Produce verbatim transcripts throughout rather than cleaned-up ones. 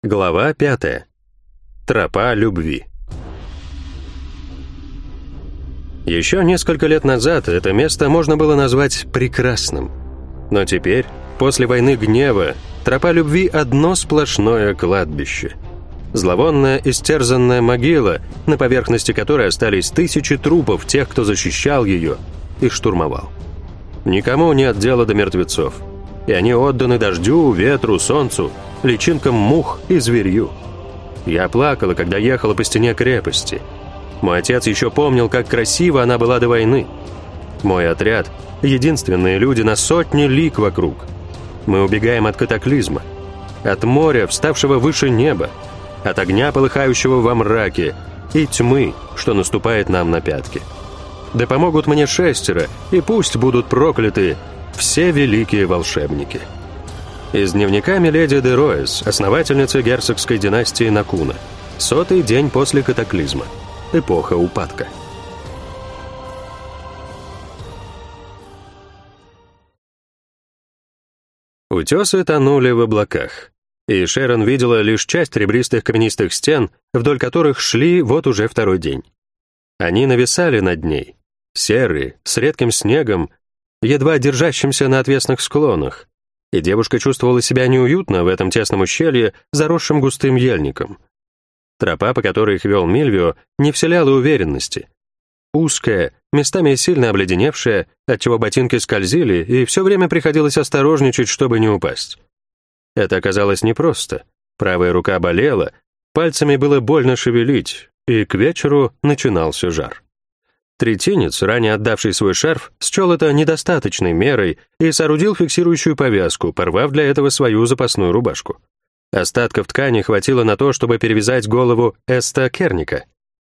Глава пятая. Тропа любви. Еще несколько лет назад это место можно было назвать прекрасным. Но теперь, после войны гнева, тропа любви — одно сплошное кладбище. Зловонная истерзанная могила, на поверхности которой остались тысячи трупов тех, кто защищал ее и штурмовал. Никому нет дела до мертвецов, и они отданы дождю, ветру, солнцу, личинкам мух и зверью. Я плакала, когда ехала по стене крепости. Мой отец еще помнил, как красиво она была до войны. Мой отряд — единственные люди на сотни лиг вокруг. Мы убегаем от катаклизма, от моря, вставшего выше неба, от огня, полыхающего во мраке, и тьмы, что наступает нам на пятки. Да помогут мне шестеро, и пусть будут прокляты все великие волшебники. Из дневника миледи де Роэс, основательницы герцогской династии Накуна. Сотый день после катаклизма. Эпоха упадка. Утесы тонули в облаках, и Шерон видела лишь часть ребристых каменистых стен, вдоль которых шли вот уже второй день. Они нависали над ней, серые, с редким снегом, едва держащимся на отвесных склонах, и девушка чувствовала себя неуютно в этом тесном ущелье, заросшем густым ельником. Тропа, по которой их вел Мильвио, не вселяла уверенности. Узкая, местами сильно обледеневшая, отчего ботинки скользили, и все время приходилось осторожничать, чтобы не упасть. Это оказалось непросто. Правая рука болела, пальцами было больно шевелить, и к вечеру начинался жар. Третинец, ранее отдавший свой шарф, счел это недостаточной мерой и соорудил фиксирующую повязку, порвав для этого свою запасную рубашку. Остатков ткани хватило на то, чтобы перевязать голову Эста Керника.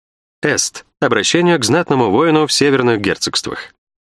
Эст — обращение к знатному воину в северных герцогствах.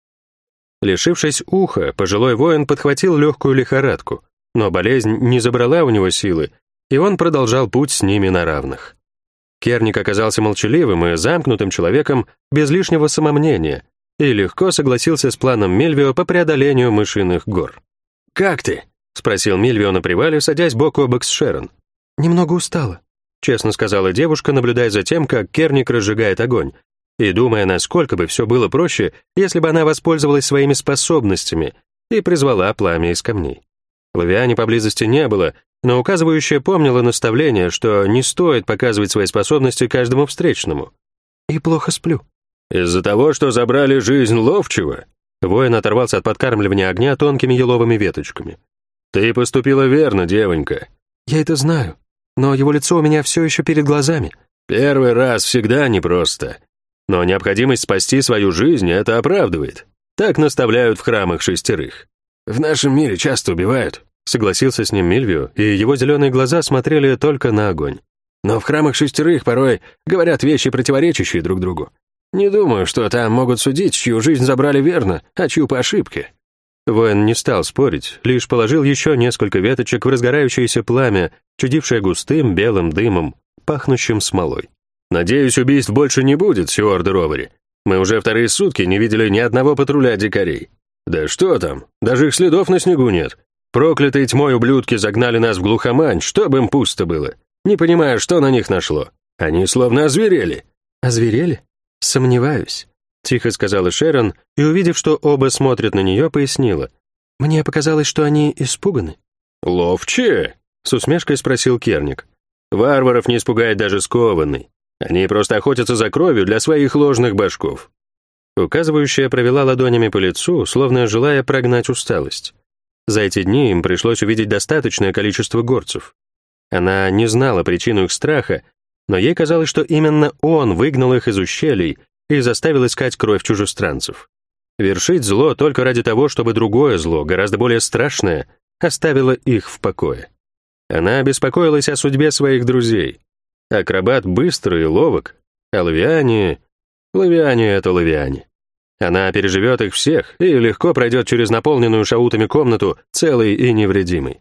Лишившись уха, пожилой воин подхватил легкую лихорадку, но болезнь не забрала у него силы, и он продолжал путь с ними на равных. Керник оказался молчаливым и замкнутым человеком без лишнего самомнения и легко согласился с планом Мильвио по преодолению мышиных гор. «Как ты?» — спросил Мильвио на привале, садясь бок о бок с Шерон. «Немного устала», — честно сказала девушка, наблюдая за тем, как Керник разжигает огонь, и думая, насколько бы все было проще, если бы она воспользовалась своими способностями и призвала пламя из камней. Лавиани поблизости не было, но указывающая помнила наставление, что не стоит показывать свои способности каждому встречному. «И плохо сплю». «Из-за того, что забрали жизнь ловчего?» Воин оторвался от подкармливания огня тонкими еловыми веточками. «Ты поступила верно, девонька». «Я это знаю, но его лицо у меня все еще перед глазами». «Первый раз всегда непросто. Но необходимость спасти свою жизнь это оправдывает. Так наставляют в храмах шестерых». «В нашем мире часто убивают», — согласился с ним Мильвио, и его зеленые глаза смотрели только на огонь. «Но в храмах шестерых порой говорят вещи, противоречащие друг другу. Не думаю, что там могут судить, чью жизнь забрали верно, а чью по ошибке». Воин не стал спорить, лишь положил еще несколько веточек в разгорающееся пламя, чудившее густым белым дымом, пахнущим смолой. «Надеюсь, убийств больше не будет, сиор де Ровари. Мы уже вторые сутки не видели ни одного патруля дикарей. Да что там, даже их следов на снегу нет. Проклятые тьмой ублюдки загнали нас в глухомань, чтобы им пусто было. Не понимаю, что на них нашло. Они словно озверели». «Озверели? Сомневаюсь», — тихо сказала Шерон, и, увидев, что оба смотрят на нее, пояснила. «Мне показалось, что они испуганы». «Ловчие?» — с усмешкой спросил Керник. «Варваров не испугает даже скованный. Они просто охотятся за кровью для своих ложных башков». Указывающая провела ладонями по лицу, словно желая прогнать усталость. За эти дни им пришлось увидеть достаточное количество горцев. Она не знала причину их страха, но ей казалось, что именно он выгнал их из ущелий и заставил искать кровь чужестранцев. Вершить зло только ради того, чтобы другое зло, гораздо более страшное, оставило их в покое. Она беспокоилась о судьбе своих друзей. Акробат быстрый и ловок, а лавиане... Лавиане — это лавиане. Она переживет их всех и легко пройдет через наполненную шаутами комнату целой и невредимой.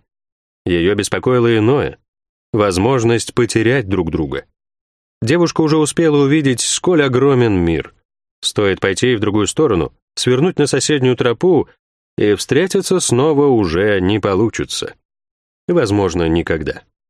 Ее беспокоило иное — возможность потерять друг друга. Девушка уже успела увидеть, сколь огромен мир. Стоит пойти в другую сторону, свернуть на соседнюю тропу, и встретиться снова уже не получится. Возможно, никогда.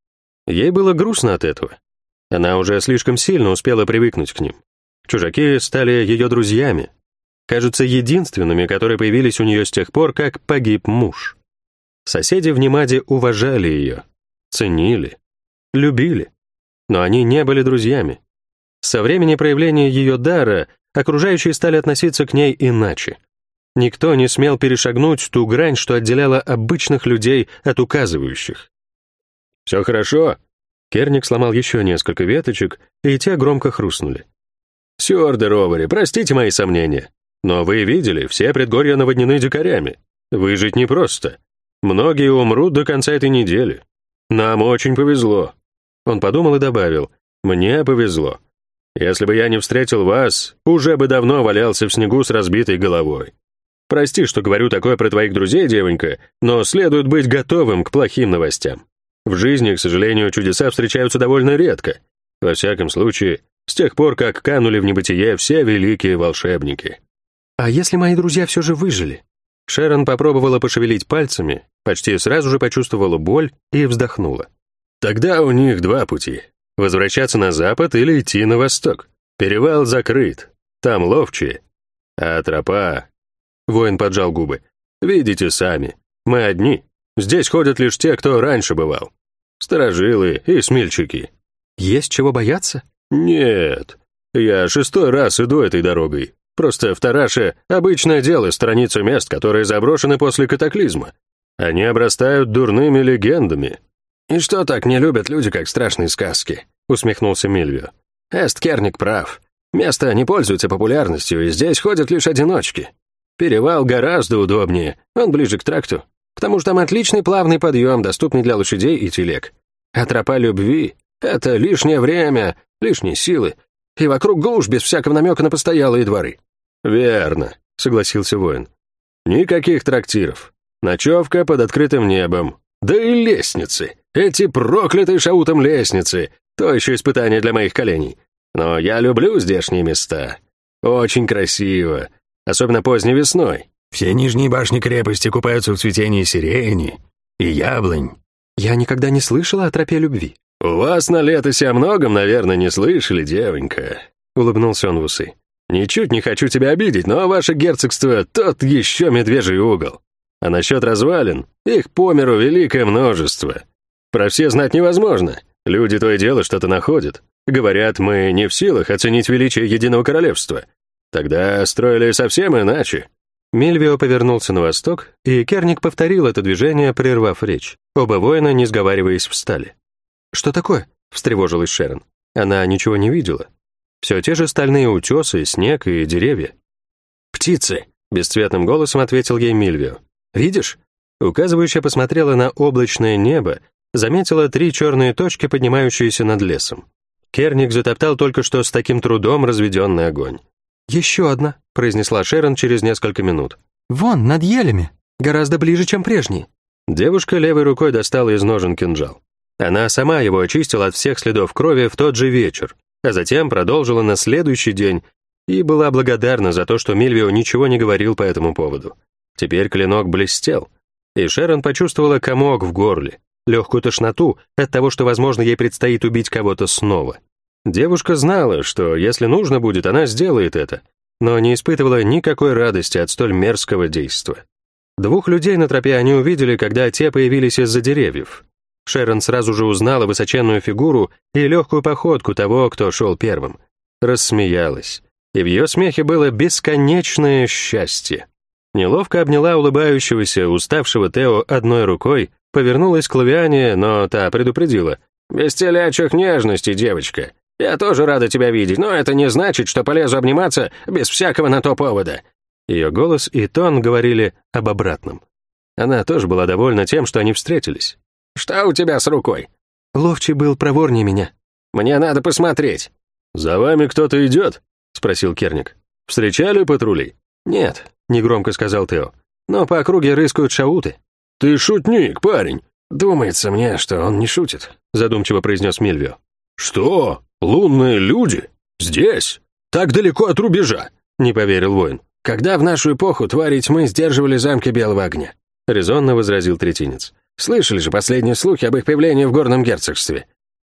Ей было грустно от этого. Она уже слишком сильно успела привыкнуть к ним. Чужаки стали ее друзьями. Кажется, единственными, которые появились у нее с тех пор, как погиб муж. Соседи в Немаде уважали ее, ценили, любили, но они не были друзьями. Со времени проявления ее дара окружающие стали относиться к ней иначе. Никто не смел перешагнуть ту грань, что отделяла обычных людей от указывающих. «Все хорошо?» Керник сломал еще несколько веточек, и те громко хрустнули. «Сёрды Ровари, простите мои сомнения, но вы видели, все предгорья наводнены дикарями. Выжить непросто. Многие умрут до конца этой недели. Нам очень повезло». Он подумал и добавил: «Мне повезло. Если бы я не встретил вас, уже бы давно валялся в снегу с разбитой головой. Прости, что говорю такое про твоих друзей, девонька, но следует быть готовым к плохим новостям. В жизни, к сожалению, чудеса встречаются довольно редко. Во всяком случае, с тех пор, как канули в небытие все великие волшебники». «А если мои друзья все же выжили?» Шерон попробовала пошевелить пальцами, почти сразу же почувствовала боль и вздохнула. «Тогда у них два пути. Возвращаться на запад или идти на восток. Перевал закрыт, там ловчие. А тропа...» Воин поджал губы. «Видите сами, мы одни. Здесь ходят лишь те, кто раньше бывал. Старожилы и смельчаки». «Есть чего бояться?» «Нет. Я шестой раз иду этой дорогой. Просто в Тараше обычное дело сторониться мест, которые заброшены после катаклизма. Они обрастают дурными легендами». «И что так не любят люди, как страшные сказки?» — усмехнулся Мильвио. «Эст Керник прав. Место не пользуется популярностью, и здесь ходят лишь одиночки. Перевал гораздо удобнее, он ближе к тракту. К тому же там отличный плавный подъем, доступный для лошадей и телег. А тропа любви — это лишнее время, лишние силы, и вокруг глушь без всякого намека на постоялые дворы». «Верно», — согласился воин. «Никаких трактиров. Ночевка под открытым небом. Да и лестницы. Эти проклятые шаутом лестницы. То еще испытание для моих коленей. Но я люблю здешние места. Очень красиво. Особенно поздней весной. Все нижние башни крепости купаются в цветении сирени и яблонь». «Я никогда не слышала о тропе любви». «У вас на летосе о многом, наверное, не слышали, девонька», — улыбнулся он в усы. «Ничуть не хочу тебя обидеть, но ваше герцогство — тот еще медвежий угол. А насчет развалин, их по миру великое множество. Про все знать невозможно. Люди то и дело что-то находят. Говорят, мы не в силах оценить величие единого королевства. Тогда строили совсем иначе». Мильвио повернулся на восток, и Керник повторил это движение, прервав речь. Оба воина, не сговариваясь, встали. «Что такое?» — встревожилась Шерон. Она ничего не видела. Все те же стальные утесы, снег и деревья. «Птицы!» — бесцветным голосом ответил ей Мильвио. «Видишь?» Указывающая посмотрела на облачное небо, заметила три черные точки, поднимающиеся над лесом. Керник затоптал только что с таким трудом разведенный огонь. «Еще одна», — произнесла Шерон через несколько минут. «Вон, над елями. Гораздо ближе, чем прежние». Девушка левой рукой достала из ножен кинжал. Она сама его очистила от всех следов крови в тот же вечер, а затем продолжила на следующий день и была благодарна за то, что Мильвио ничего не говорил по этому поводу. Теперь клинок блестел, и Шерон почувствовала комок в горле, легкую тошноту от того, что, возможно, ей предстоит убить кого-то снова. Девушка знала, что, если нужно будет, она сделает это, но не испытывала никакой радости от столь мерзкого действа. Двух людей на тропе они увидели, когда те появились из-за деревьев. Шерон сразу же узнала высоченную фигуру и легкую походку того, кто шел первым. Рассмеялась, и в ее смехе было бесконечное счастье. Неловко обняла улыбающегося, уставшего Тео одной рукой, повернулась к Лавиане, но та предупредила. «Без телячьих нежностей, девочка. Я тоже рада тебя видеть, но это не значит, что полезу обниматься без всякого на то повода». Ее голос и тон говорили об обратном. Она тоже была довольна тем, что они встретились. «Что у тебя с рукой?» «Ловчий был проворнее меня». «Мне надо посмотреть». «За вами кто-то идет?» — спросил Керник. «Встречали патрули?» «Нет», — негромко сказал Тео. «Но по округе рыскают шауты». «Ты шутник, парень». «Думается мне, что он не шутит», — задумчиво произнес Мильвио. «Что? Лунные люди? Здесь? Так далеко от рубежа?» — не поверил воин. «Когда в нашу эпоху твари тьмы сдерживали замки Белого огня», — резонно возразил третинец. «Слышали же последние слухи об их появлении в горном герцогстве?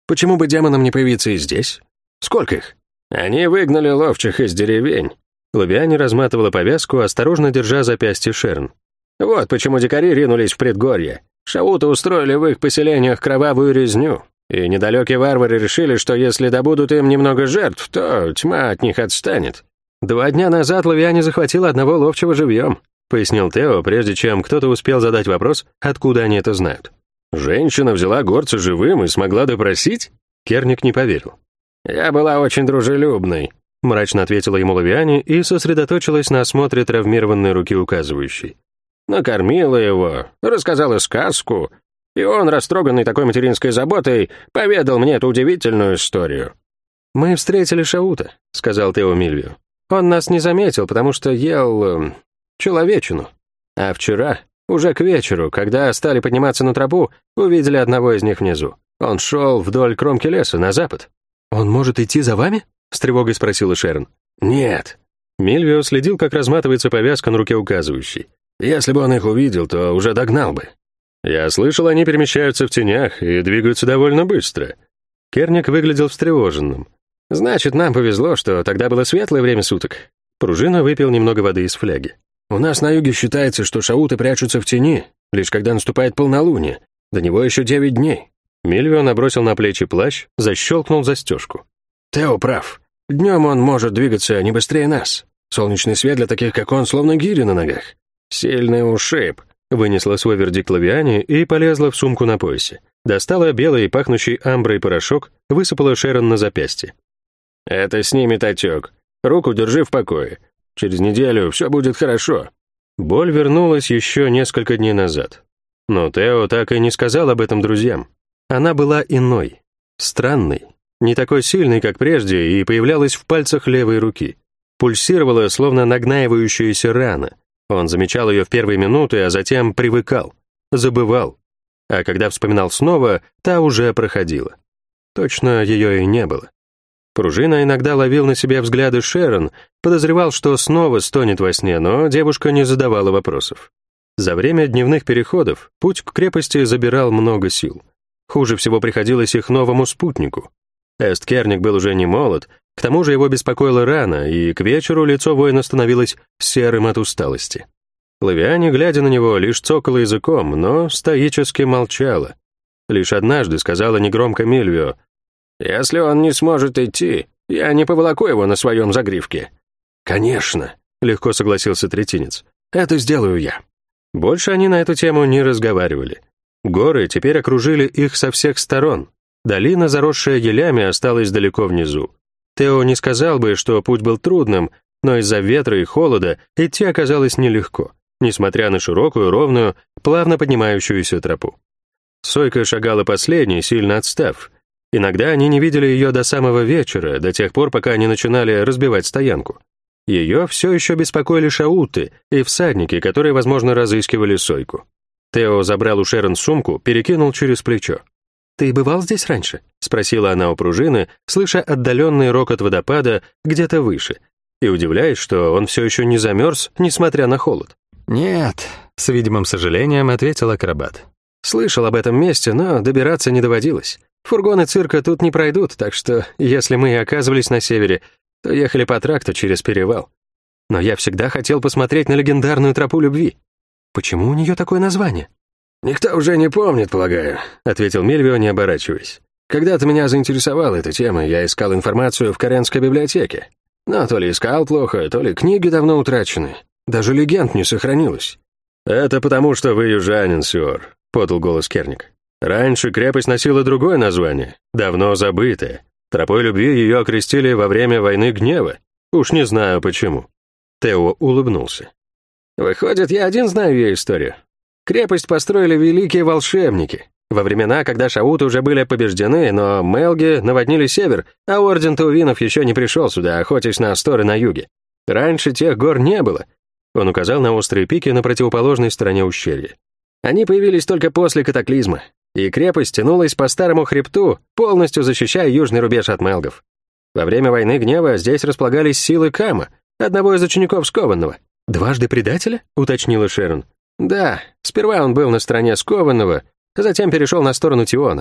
Почему бы демонам не появиться и здесь? Сколько их? Они выгнали ловчих из деревень. Лавиане разматывала повязку, осторожно держа запястье Шерн. Вот почему дикари ринулись в предгорье. Шауты устроили в их поселениях кровавую резню. И недалекие варвары решили, что если добудут им немного жертв, то тьма от них отстанет. Два дня назад Лавиане захватила одного ловчего живьем, пояснил Тео, прежде чем кто-то успел задать вопрос, откуда они это знают. Женщина взяла горца живым и смогла допросить? Керник не поверил. «Я была очень дружелюбной», — мрачно ответила ему Лавиане и сосредоточилась на осмотре травмированной руки указывающей. Накормила его, рассказала сказку, и он, растроганный такой материнской заботой, поведал мне эту удивительную историю. «Мы встретили Шаута», — сказал Тео Мильвию. «Он нас не заметил, потому что ел... Э, человечину. А вчера, уже к вечеру, когда стали подниматься на тропу, увидели одного из них внизу. Он шел вдоль кромки леса, на запад». «Он может идти за вами?» — с тревогой спросила Шерон. «Нет». Мильвио следил, как разматывается повязка на руке указывающей. «Если бы он их увидел, то уже догнал бы». «Я слышал, они перемещаются в тенях и двигаются довольно быстро». Керник выглядел встревоженным. «Значит, нам повезло, что тогда было светлое время суток». Пружина выпил немного воды из фляги. «У нас на юге считается, что шауты прячутся в тени, лишь когда наступает полнолуние. До него еще девять дней». Мильвио набросил на плечи плащ, защелкнул застежку. «Тео прав. Днем он может двигаться не быстрее нас. Солнечный свет для таких, как он, словно гири на ногах». «Сильный ушиб», — вынесла свой вердикт Лавиане и полезла в сумку на поясе. Достала белый, пахнущий амброй порошок, высыпала Шерон на запястье. «Это снимет отек. Руку держи в покое. Через неделю все будет хорошо». Боль вернулась еще несколько дней назад. Но Тео так и не сказал об этом друзьям. Она была иной, странной, не такой сильной, как прежде, и появлялась в пальцах левой руки. Пульсировала, словно нагнаивающаяся рана. Он замечал ее в первые минуты, а затем привыкал, забывал. А когда вспоминал снова, та уже проходила. Точно ее и не было. Пружина иногда ловил на себе взгляды Шерон, подозревал, что снова стонет во сне, но девушка не задавала вопросов. За время дневных переходов путь к крепости забирал много сил. Хуже всего приходилось их новому спутнику. Эсткерник был уже не молод, к тому же его беспокоила рана, и к вечеру лицо воина становилось серым от усталости. Лавиане, глядя на него, лишь цокала языком, но стоически молчала. Лишь однажды сказала негромко Мильвио: «Если он не сможет идти, я не поволоку его на своем загривке». «Конечно», — легко согласился третинец, — «это сделаю я». Больше они на эту тему не разговаривали. Горы теперь окружили их со всех сторон. Долина, заросшая елями, осталась далеко внизу. Тео не сказал бы, что путь был трудным, но из-за ветра и холода идти оказалось нелегко, несмотря на широкую, ровную, плавно поднимающуюся тропу. Сойка шагала последней, сильно отстав. Иногда они не видели ее до самого вечера, до тех пор, пока они начинали разбивать стоянку. Ее все еще беспокоили шауты и всадники, которые, возможно, разыскивали Сойку. Тео забрал у Шерон сумку, перекинул через плечо. «Ты бывал здесь раньше?» — спросила она у пружины, слыша отдаленный рокот водопада где-то выше, и удивляясь, что он все еще не замерз, несмотря на холод. «Нет», — с видимым сожалением ответил акробат. «Слышал об этом месте, но добираться не доводилось. Фургоны цирка тут не пройдут, так что, если мы и оказывались на севере, то ехали по тракту через перевал. Но я всегда хотел посмотреть на легендарную тропу любви. Почему у нее такое название?» «Никто уже не помнит, полагаю», — ответил Мильвио, не оборачиваясь. «Когда-то меня заинтересовала эта тема, я искал информацию в Коренской библиотеке. Но то ли искал плохо, то ли книги давно утрачены. Даже легенд не сохранилось». «Это потому, что вы южанин, Сиор», — подал голос Керник. «Раньше крепость носила другое название, давно забытое. Тропой любви ее окрестили во время войны гнева. Уж не знаю почему». Тео улыбнулся. «Выходит, я один знаю ее историю. Крепость построили великие волшебники. Во времена, когда шауты уже были побеждены, но Мелги наводнили север, а орден таувинов еще не пришел сюда, охотясь на асторы на юге. Раньше тех гор не было». Он указал на острые пики на противоположной стороне ущелья. «Они появились только после катаклизма, и крепость тянулась по старому хребту, полностью защищая южный рубеж от Мелгов. Во время войны гнева здесь располагались силы Кама, одного из учеников Скованного». «Дважды предателя?» — уточнила Шерон. «Да, сперва он был на стороне Скованного, а затем перешел на сторону Тиона.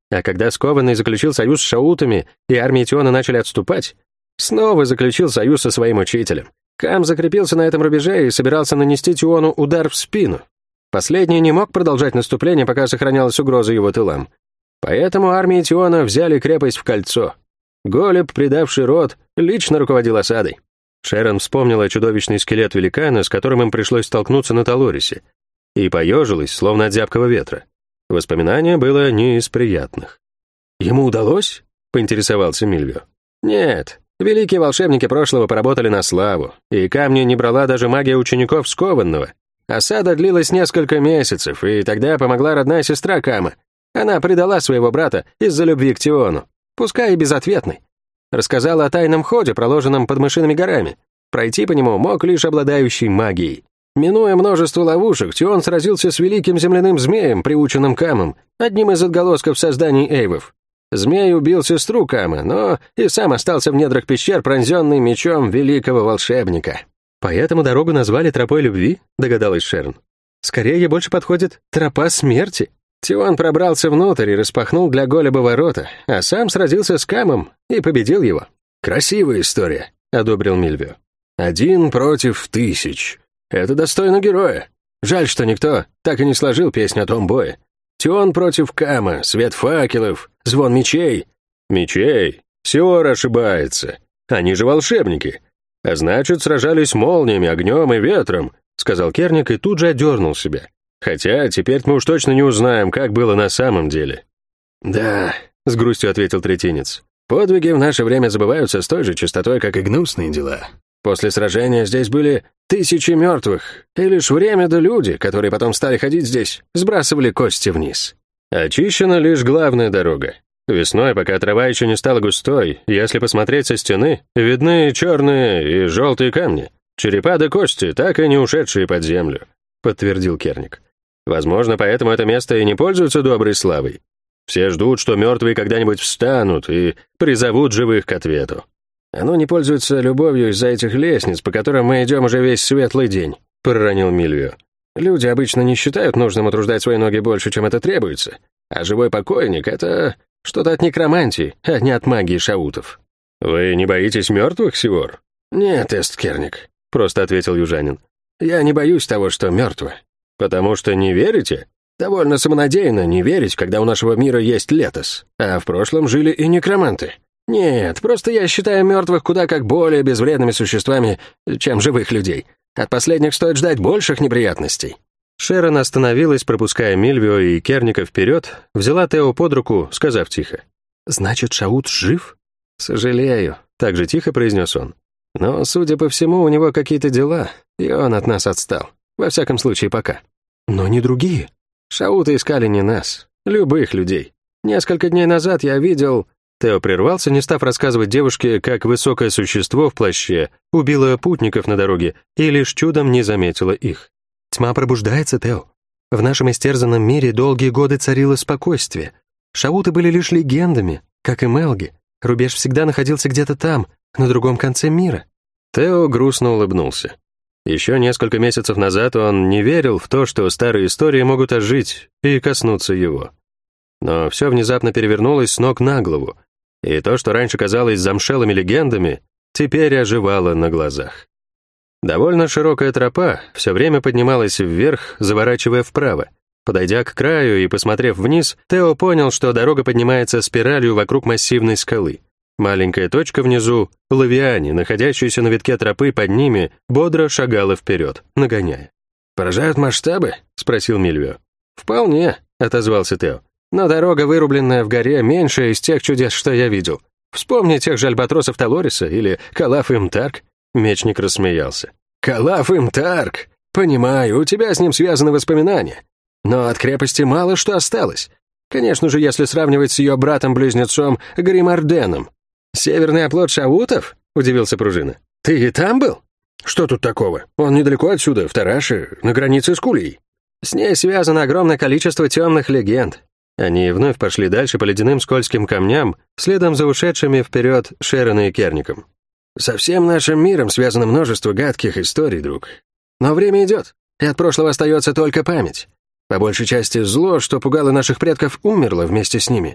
А когда скованный заключил союз с шаутами, и армии Тиона начали отступать, снова заключил союз со своим учителем. Кам закрепился на этом рубеже и собирался нанести Тиону удар в спину. Последний не мог продолжать наступление, пока сохранялась угроза его тылам. Поэтому армии Тиона взяли крепость в кольцо. Голеб, предавший род, лично руководил осадой. Шерон вспомнила чудовищный скелет великана, с которым им пришлось столкнуться на Талорисе, и поежилась, словно от зябкого ветра. Воспоминание было не из приятных. «Ему удалось?» — поинтересовался Мильвио. «Нет, великие волшебники прошлого поработали на славу, и камни не брала даже магия учеников скованного. Осада длилась несколько месяцев, и тогда помогла родная сестра Кама. Она предала своего брата из-за любви к Тиону, пускай и безответной. Рассказала о тайном ходе, проложенном под Мышиными горами. Пройти по нему мог лишь обладающий магией. Минуя множество ловушек, Тион сразился с великим земляным змеем, приученным Камом, одним из отголосков созданий эйвов. Змей убил сестру Кама, но и сам остался в недрах пещер, пронзенный мечом великого волшебника. «Поэтому дорогу назвали тропой любви?» — догадалась Шерон. «Скорее ей больше подходит тропа смерти». Тион пробрался внутрь и распахнул для Голеба ворота, а сам сразился с Камом и победил его. «Красивая история», — одобрил Мильвио. «Один против тысяч. Это достойно героя. Жаль, что никто так и не сложил песню о том бое. Тион против Кама, свет факелов, звон мечей». «Мечей? Сиор ошибается. Они же волшебники. А значит, сражались молниями, огнем и ветром», — сказал Керник и тут же одернул себя. «Хотя теперь мы уж точно не узнаем, как было на самом деле». «Да», — с грустью ответил третинец, «подвиги в наше время забываются с той же частотой, как и гнусные дела. После сражения здесь были тысячи мертвых, и лишь время да люди, которые потом стали ходить здесь, сбрасывали кости вниз. Очищена лишь главная дорога. Весной, пока трава еще не стала густой, если посмотреть со стены, видны черные и желтые камни, черепа да кости, так и не ушедшие под землю», — подтвердил Керник. «Возможно, поэтому это место и не пользуется доброй славой. Все ждут, что мертвые когда-нибудь встанут и призовут живых к ответу. Оно не пользуется любовью из-за этих лестниц, по которым мы идем уже весь светлый день», — проронил Мильвио. «Люди обычно не считают нужным утруждать свои ноги больше, чем это требуется, а живой покойник — это что-то от некромантии, а не от магии шаутов». «Вы не боитесь мертвых, Сивор?» «Нет, Эсткерник», — просто ответил южанин. «Я не боюсь того, что мертво». «Потому что не верите?» «Довольно самонадеянно не верить, когда у нашего мира есть Летос, а в прошлом жили и некроманты. Нет, просто я считаю мертвых куда как более безвредными существами, чем живых людей. От последних стоит ждать больших неприятностей». Шерон остановилась, пропуская Мильвио и Керника вперед, взяла Тео под руку, сказав тихо: «Значит, Шаут жив?» «Сожалею», — так же тихо произнес он. «Но, судя по всему, у него какие-то дела, и он от нас отстал. Во всяком случае, пока». «Но не другие». «Шауты искали не нас, любых людей. Несколько дней назад я видел...» Тео прервался, не став рассказывать девушке, как высокое существо в плаще убило путников на дороге и лишь чудом не заметило их. «Тьма пробуждается, Тео. В нашем истерзанном мире долгие годы царило спокойствие. Шауты были лишь легендами, как и Мелги. Рубеж всегда находился где-то там, на другом конце мира». Тео грустно улыбнулся. Еще несколько месяцев назад он не верил в то, что старые истории могут ожить и коснуться его. Но все внезапно перевернулось с ног на голову, и то, что раньше казалось замшелыми легендами, теперь оживало на глазах. Довольно широкая тропа все время поднималась вверх, заворачивая вправо. Подойдя к краю и посмотрев вниз, Тео понял, что дорога поднимается спиралью вокруг массивной скалы. Маленькая точка внизу, Лавиане, находящаяся на витке тропы под ними, бодро шагала вперед, нагоняя. «Поражают масштабы?» — спросил Мильвио. «Вполне», — отозвался Тео. «Но дорога, вырубленная в горе, меньше из тех чудес, что я видел. Вспомни тех же альбатросов Талориса или Калаф Имтарк». Мечник рассмеялся. «Калаф Имтарк! Понимаю, у тебя с ним связаны воспоминания. Но от крепости мало что осталось. Конечно же, если сравнивать с ее братом-близнецом Гримарденом». «Северный оплот шаутов?» — удивился Пружина. «Ты и там был?» «Что тут такого? Он недалеко отсюда, в Тараше, на границе с Кулией». «С ней связано огромное количество темных легенд». Они вновь пошли дальше по ледяным скользким камням, следом за ушедшими вперед Шерон и Керником. «Со всем нашим миром связано множество гадких историй, друг. Но время идет, и от прошлого остается только память. По большей части зло, что пугало наших предков, умерло вместе с ними.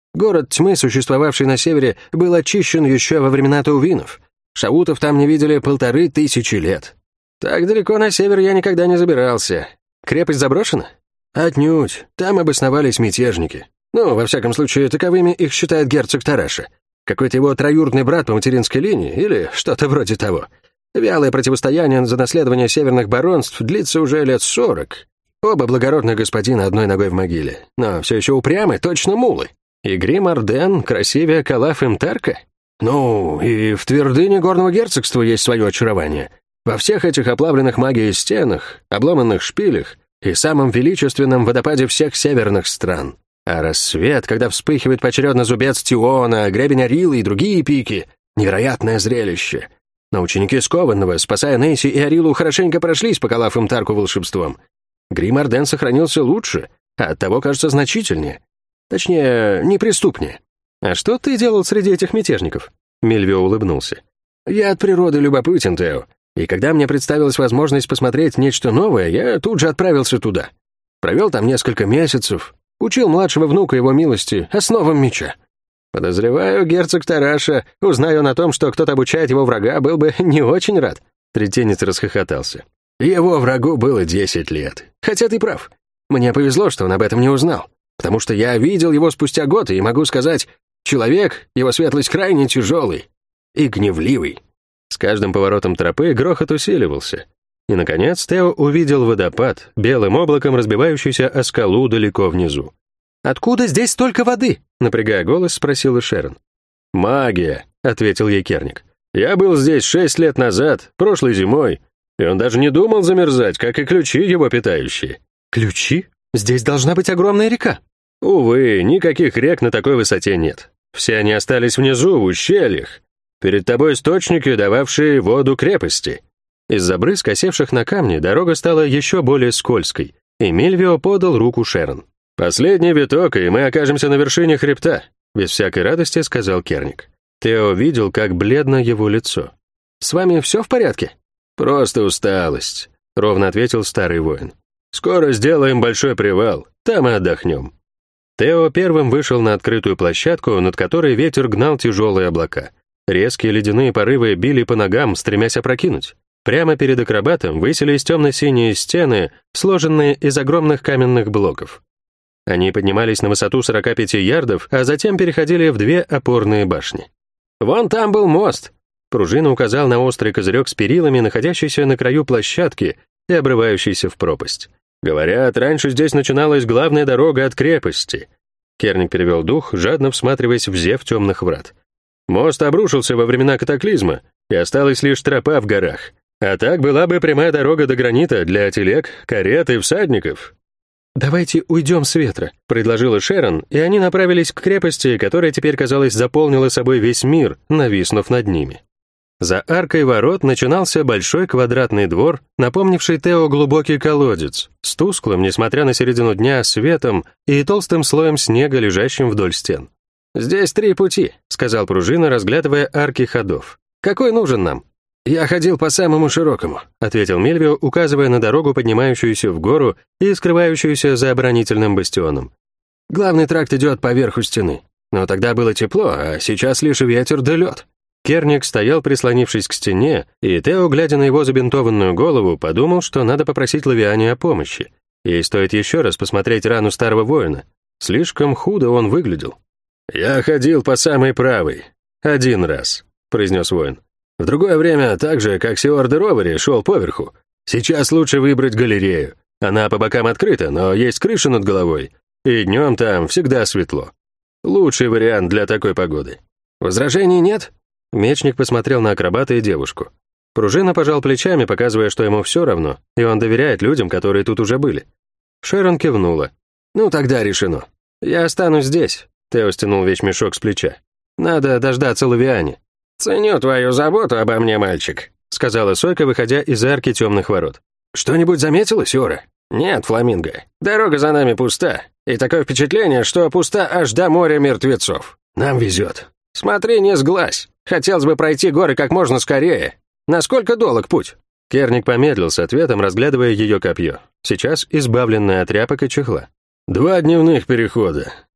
Город тьмы, существовавший на севере, был очищен еще во времена таувинов. Шаутов там не видели полторы тысячи лет. Так далеко на север я никогда не забирался. Крепость заброшена? Отнюдь. Там обосновались мятежники. Ну, во всяком случае, таковыми их считает герцог Тараша. Какой-то его троюродный брат по материнской линии или что-то вроде того. Вялое противостояние за наследование северных баронств длится уже лет сорок. Оба благородных господина одной ногой в могиле, но все еще упрямы, точно мулы. И Грим Арден красивее Калаф Имтарка? Ну, и в твердыне горного герцогства есть свое очарование. Во всех этих оплавленных магией стенах, обломанных шпилях и самом величественном водопаде всех северных стран. А рассвет, когда вспыхивает поочередно зубец Тиона, гребень Арилы и другие пики — невероятное зрелище. Но ученики Скованного, спасая Нейси и Арилу, хорошенько прошлись по Калаф Имтарку волшебством. Грим Арден сохранился лучше, а оттого, кажется, значительнее. Точнее, неприступнее. «А что ты делал среди этих мятежников?» Мильвио улыбнулся. «Я от природы любопытен, Тео, и когда мне представилась возможность посмотреть нечто новое, я тут же отправился туда. Провел там несколько месяцев, учил младшего внука его милости основам меча. Подозреваю, герцог Тараша, узнай он о том, что кто-то обучает его врага, был бы не очень рад». Третенец расхохотался. «Его врагу было десять лет. Хотя ты прав. Мне повезло, что он об этом не узнал, потому что я видел его спустя год, и могу сказать, человек, его светлость, крайне тяжелый и гневливый». С каждым поворотом тропы грохот усиливался. И, наконец, Тео увидел водопад, белым облаком разбивающийся о скалу далеко внизу. «Откуда здесь столько воды?» — напрягая голос, спросила Шерон. «Магия», — ответил ей Керник. «Я был здесь шесть лет назад, прошлой зимой, и он даже не думал замерзать, как и ключи его питающие». «Ключи? Здесь должна быть огромная река». «Увы, никаких рек на такой высоте нет. Все они остались внизу, в ущельях. Перед тобой источники, дававшие воду крепости». Из-за брызг, осевших на камне, дорога стала еще более скользкой, и Мильвио подал руку Шерон. «Последний виток, и мы окажемся на вершине хребта», — без всякой радости сказал Керник. Тео видел, как бледно его лицо. «С вами все в порядке?» «Просто усталость», — ровно ответил старый воин. «Скоро сделаем большой привал, там и отдохнем». Тео первым вышел на открытую площадку, над которой ветер гнал тяжелые облака. Резкие ледяные порывы били по ногам, стремясь опрокинуть. Прямо перед акробатом высились темно-синие стены, сложенные из огромных каменных блоков. Они поднимались на высоту сорока пяти ярдов, а затем переходили в две опорные башни. «Вон там был мост!» Пружина указал на острый козырек с перилами, находящийся на краю площадки и обрывающийся в пропасть. «Говорят, раньше здесь начиналась главная дорога от крепости». Керник перевел дух, жадно всматриваясь в зев темных врат. «Мост обрушился во времена катаклизма, и осталась лишь тропа в горах. А так была бы прямая дорога до гранита для телег, карет и всадников». «Давайте уйдем с ветра», — предложила Шерон, и они направились к крепости, которая теперь, казалось, заполнила собой весь мир, нависнув над ними. За аркой ворот начинался большой квадратный двор, напомнивший Тео глубокий колодец, с тусклым, несмотря на середину дня, светом и толстым слоем снега, лежащим вдоль стен. «Здесь три пути», — сказал Пружина, разглядывая арки ходов. «Какой нужен нам?» «Я ходил по самому широкому», — ответил Мильвио, указывая на дорогу, поднимающуюся в гору и скрывающуюся за оборонительным бастионом. «Главный тракт идет по верху стены. Но тогда было тепло, а сейчас лишь ветер да лед». Керник стоял, прислонившись к стене, и Тео, глядя на его забинтованную голову, подумал, что надо попросить Лавиане о помощи. Ей стоит еще раз посмотреть рану старого воина. Слишком худо он выглядел. «Я ходил по самой правой. Один раз», — произнес воин. «В другое время, так же, как Сиор де Ровери, шел поверху. Сейчас лучше выбрать галерею. Она по бокам открыта, но есть крыша над головой, и днем там всегда светло. Лучший вариант для такой погоды». «Возражений нет?» Мечник посмотрел на акробата и девушку. Пружина пожал плечами, показывая, что ему все равно, и он доверяет людям, которые тут уже были. Шерон кивнула. «Ну, тогда решено. Я останусь здесь», — Тео стянул вещмешок с плеча. «Надо дождаться Лавиане». «Ценю твою заботу обо мне, мальчик», — сказала Сойка, выходя из арки темных ворот. «Что-нибудь заметила, Сиора?» «Нет, Фламинго. Дорога за нами пуста, и такое впечатление, что пуста аж до моря мертвецов. Нам везет. Смотри, не сглазь. Хотелось бы пройти горы как можно скорее. Насколько долг путь?» Керник помедлил с ответом, разглядывая ее копье, сейчас избавленное от тряпок и чехла. «Два дневных перехода.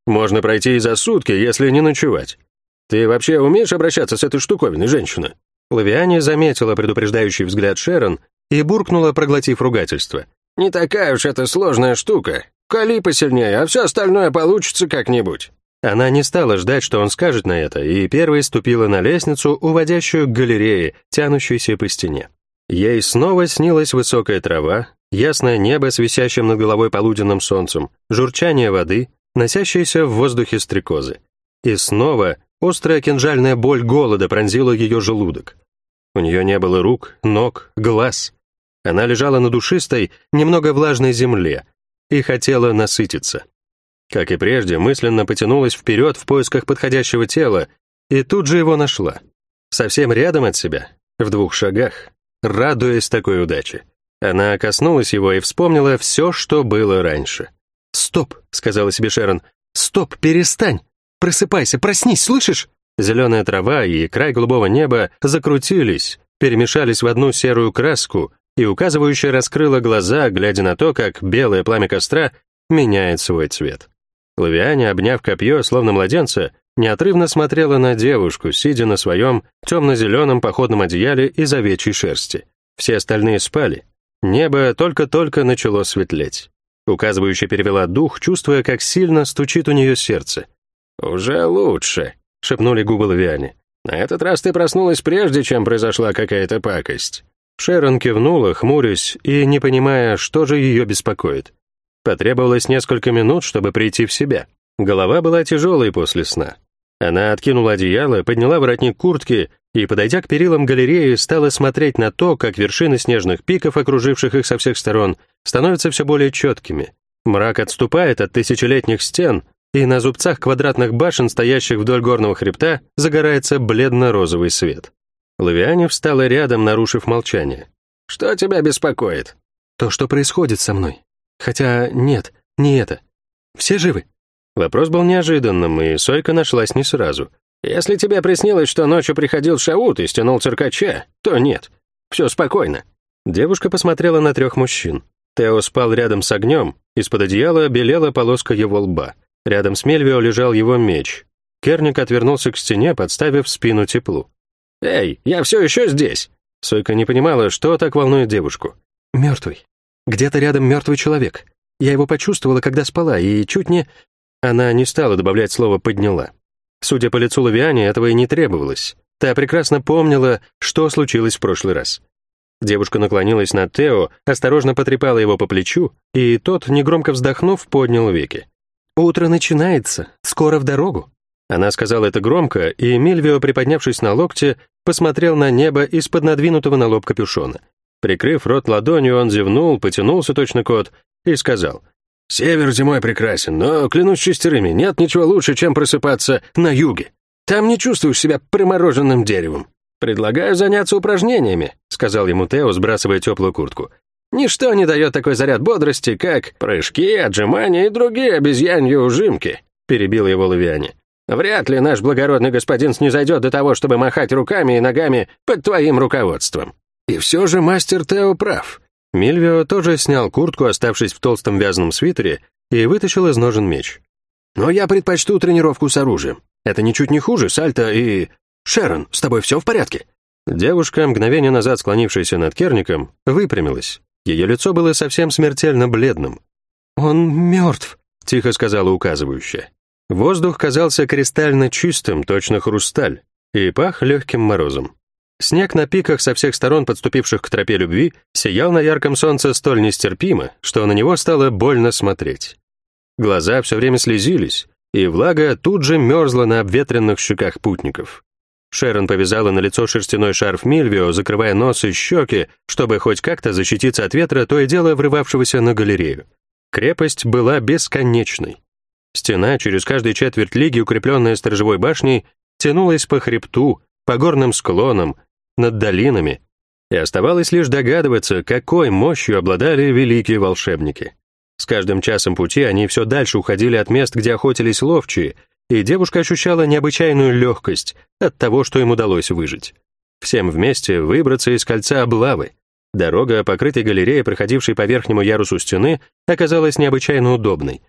Можно пройти и за сутки, если не ночевать. Ты вообще умеешь обращаться с этой штуковиной, женщина?» Лавиане заметила предупреждающий взгляд Шерон и буркнула, проглотив ругательство. «Не такая уж это сложная штука. Кали посильнее, а все остальное получится как-нибудь». Она не стала ждать, что он скажет на это, и первой ступила на лестницу, уводящую к галерее, тянущейся по стене. Ей снова снилась высокая трава, ясное небо с висящим над головой полуденным солнцем, журчание воды, носящиеся в воздухе стрекозы. И снова острая кинжальная боль голода пронзила ее желудок. У нее не было рук, ног, глаз. Она лежала на душистой, немного влажной земле и хотела насытиться. Как и прежде, мысленно потянулась вперед в поисках подходящего тела и тут же его нашла. Совсем рядом от себя, в двух шагах, радуясь такой удаче. Она коснулась его и вспомнила все, что было раньше. «Стоп», — сказала себе Шерон, — «стоп, перестань! Просыпайся, проснись, слышишь?» Зеленая трава и край голубого неба закрутились, перемешались в одну серую краску, и указывающая раскрыла глаза, глядя на то, как белое пламя костра меняет свой цвет. Лавиане, обняв копье, словно младенца, неотрывно смотрела на девушку, сидя на своем темно-зеленом походном одеяле из овечьей шерсти. Все остальные спали. Небо только-только начало светлеть. Указывающая перевела дух, чувствуя, как сильно стучит у нее сердце. «Уже лучше», — шепнули губы Лавиане. «На этот раз ты проснулась прежде, чем произошла какая-то пакость». Шерон кивнула, хмурясь и не понимая, что же ее беспокоит. Потребовалось несколько минут, чтобы прийти в себя. Голова была тяжелой после сна. Она откинула одеяло, подняла воротник куртки и, подойдя к перилам галереи, стала смотреть на то, как вершины снежных пиков, окруживших их со всех сторон, становятся все более четкими. Мрак отступает от тысячелетних стен, и на зубцах квадратных башен, стоящих вдоль горного хребта, загорается бледно-розовый свет. Лавиане встала рядом, нарушив молчание. «Что тебя беспокоит?» «То, что происходит со мной. Хотя нет, не это. Все живы?» Вопрос был неожиданным, и Сойка нашлась не сразу. «Если тебе приснилось, что ночью приходил Шаут и стянул циркача, то нет. Все спокойно». Девушка посмотрела на трех мужчин. Тео спал рядом с огнем, из-под одеяла белела полоска его лба. Рядом с Мельвио лежал его меч. Керник отвернулся к стене, подставив спину теплу. «Эй, я все еще здесь!» Сойка не понимала, что так волнует девушку. «Мертвый. Где-то рядом мертвый человек. Я его почувствовала, когда спала, и чуть не...» Она не стала добавлять слово «подняла». Судя по лицу Лавиане, этого и не требовалось. Та прекрасно помнила, что случилось в прошлый раз. Девушка наклонилась над Тео, осторожно потрепала его по плечу, и тот, негромко вздохнув, поднял веки. «Утро начинается. Скоро в дорогу». Она сказала это громко, и Мильвио, приподнявшись на локте, посмотрел на небо из-под надвинутого на лоб капюшона. Прикрыв рот ладонью, он зевнул, потянулся точно кот и сказал: «Север зимой прекрасен, но, клянусь шестерыми, нет ничего лучше, чем просыпаться на юге. Там не чувствуешь себя примороженным деревом». «Предлагаю заняться упражнениями», — сказал ему Тео, сбрасывая теплую куртку. «Ничто не дает такой заряд бодрости, как прыжки, отжимания и другие обезьяньи ужимки», — перебил его Лавиане. «Вряд ли наш благородный господин снизойдет до того, чтобы махать руками и ногами под твоим руководством». И все же мастер Тео прав. Мильвио тоже снял куртку, оставшись в толстом вязаном свитере, и вытащил из ножен меч. «Но я предпочту тренировку с оружием. Это ничуть не хуже сальто и... Шерон, с тобой все в порядке?» Девушка, мгновение назад склонившаяся над Керником, выпрямилась. Ее лицо было совсем смертельно бледным. «Он мертв», — тихо сказала указывающая. Воздух казался кристально чистым, точно хрусталь, и пах легким морозом. Снег на пиках со всех сторон, подступивших к тропе любви, сиял на ярком солнце столь нестерпимо, что на него стало больно смотреть. Глаза все время слезились, и влага тут же мерзла на обветренных щеках путников. Шерон повязала на лицо шерстяной шарф Мильвио, закрывая нос и щеки, чтобы хоть как-то защититься от ветра, то и дело врывавшегося на галерею. Крепость была бесконечной. Стена, через каждые четверть лиги, укрепленная сторожевой башней, тянулась по хребту, по горным склонам, над долинами, и оставалось лишь догадываться, какой мощью обладали великие волшебники. С каждым часом пути они все дальше уходили от мест, где охотились ловчие, и девушка ощущала необычайную легкость от того, что им удалось выжить. Всем вместе выбраться из кольца облавы. Дорога, покрытая галереей, проходившей по верхнему ярусу стены, оказалась необычайно удобной.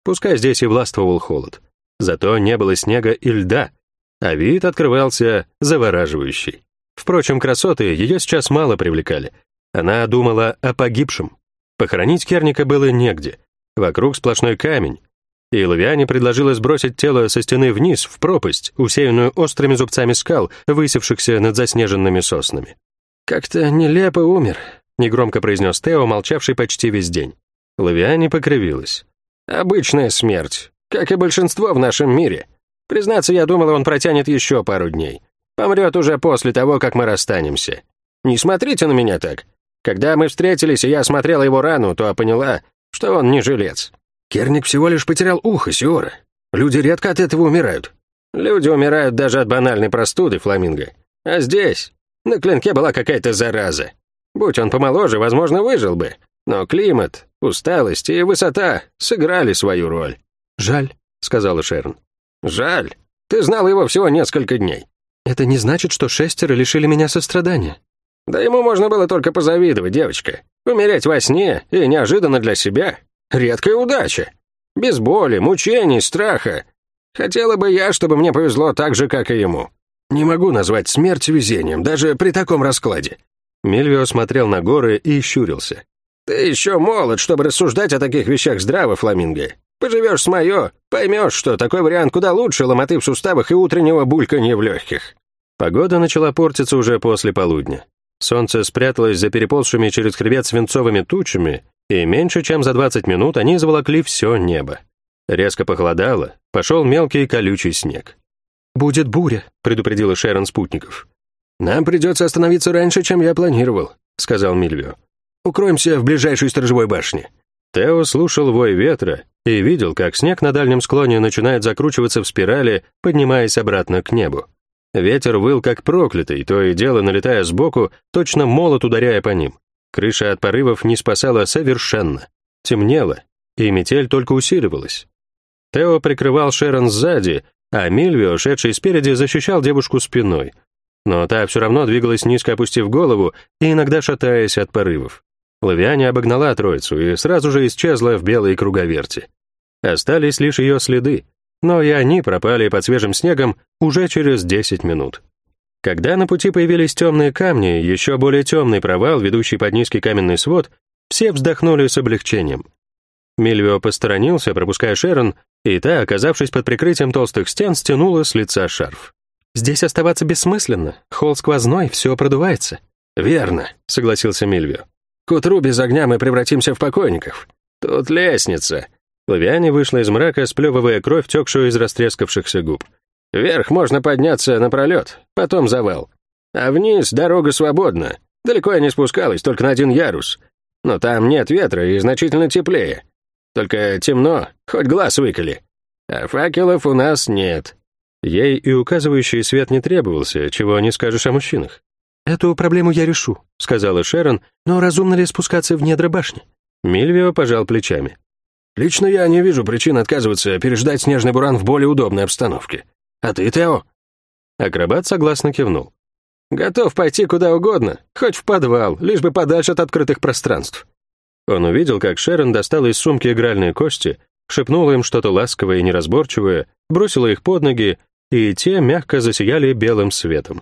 Пускай здесь и властвовал холод. Зато не было снега и льда, а вид открывался завораживающий. Впрочем, красоты ее сейчас мало привлекали. Она думала о погибшем. Похоронить Керника было негде. Вокруг сплошной камень. И Лавиане предложила сбросить тело со стены вниз, в пропасть, усеянную острыми зубцами скал, высевшихся над заснеженными соснами. «Как-то нелепо умер», — негромко произнес Тео, молчавший почти весь день. Лавиане покривилась. «Обычная смерть, как и большинство в нашем мире. Признаться, я думала, он протянет еще пару дней. Помрет уже после того, как мы расстанемся. Не смотрите на меня так. Когда мы встретились, и я смотрела его рану, то поняла, что он не жилец». «Керник всего лишь потерял ухо, Сиора. Люди редко от этого умирают». «Люди умирают даже от банальной простуды, Фламинго. А здесь на клинке была какая-то зараза. Будь он помоложе, возможно, выжил бы. Но климат, усталость и высота сыграли свою роль». «Жаль», — сказала Шерон. «Жаль. Ты знал его всего несколько дней». «Это не значит, что шестеро лишили меня сострадания». «Да ему можно было только позавидовать, девочка. Умереть во сне и неожиданно для себя. Редкая удача. Без боли, мучений, страха. Хотела бы я, чтобы мне повезло так же, как и ему. Не могу назвать смерть везением, даже при таком раскладе». Мильвио смотрел на горы и щурился. «Ты еще молод, чтобы рассуждать о таких вещах здраво, Фламинго. Поживешь с Майо, поймешь, что такой вариант куда лучше ломоты в суставах и утреннего бульканья в легких». Погода начала портиться уже после полудня. Солнце спряталось за переползшими через хребет свинцовыми тучами, и меньше чем за двадцать минут они заволокли все небо. Резко похолодало, пошел мелкий колючий снег. «Будет буря», — предупредила Шерон спутников. «Нам придется остановиться раньше, чем я планировал», — сказал Мильвио. «Укроемся в ближайшей сторожевой башне». Тео слушал вой ветра и видел, как снег на дальнем склоне начинает закручиваться в спирали, поднимаясь обратно к небу. Ветер выл как проклятый, то и дело налетая сбоку, точно молот ударяя по ним. Крыша от порывов не спасала совершенно. Темнело, и метель только усиливалась. Тео прикрывал Шерон сзади, а Мильвио, шедший спереди, защищал девушку спиной. Но та все равно двигалась низко, опустив голову и иногда шатаясь от порывов. Лавиане обогнала троицу и сразу же исчезла в белой круговерти. Остались лишь ее следы, но и они пропали под свежим снегом уже через десять минут. Когда на пути появились темные камни, еще более темный провал, ведущий под низкий каменный свод, все вздохнули с облегчением. Мильвио посторонился, пропуская Шерон, и та, оказавшись под прикрытием толстых стен, стянула с лица шарф. «Здесь оставаться бессмысленно. Холл сквозной, все продувается». «Верно», — согласился Мильвио. «К утру без огня мы превратимся в покойников. Тут лестница». Лавиане вышла из мрака, сплевывая кровь, текшую из растрескавшихся губ. «Вверх можно подняться напролет, потом завал. А вниз дорога свободна. Далеко я не спускалась, только на один ярус. Но там нет ветра и значительно теплее. Только темно, хоть глаз выколи. А факелов у нас нет». Ей и указывающий свет не требовался, чего не скажешь о мужчинах. «Эту проблему я решу», — сказала Шерон, «но разумно ли спускаться в недра башни?» Мильвио пожал плечами. «Лично я не вижу причин отказываться переждать снежный буран в более удобной обстановке. А ты, Тео?» Акробат согласно кивнул. «Готов пойти куда угодно, хоть в подвал, лишь бы подальше от открытых пространств». Он увидел, как Шерон достала из сумки игральные кости, шепнула им что-то ласковое и неразборчивое, бросила их под ноги, и те мягко засияли белым светом.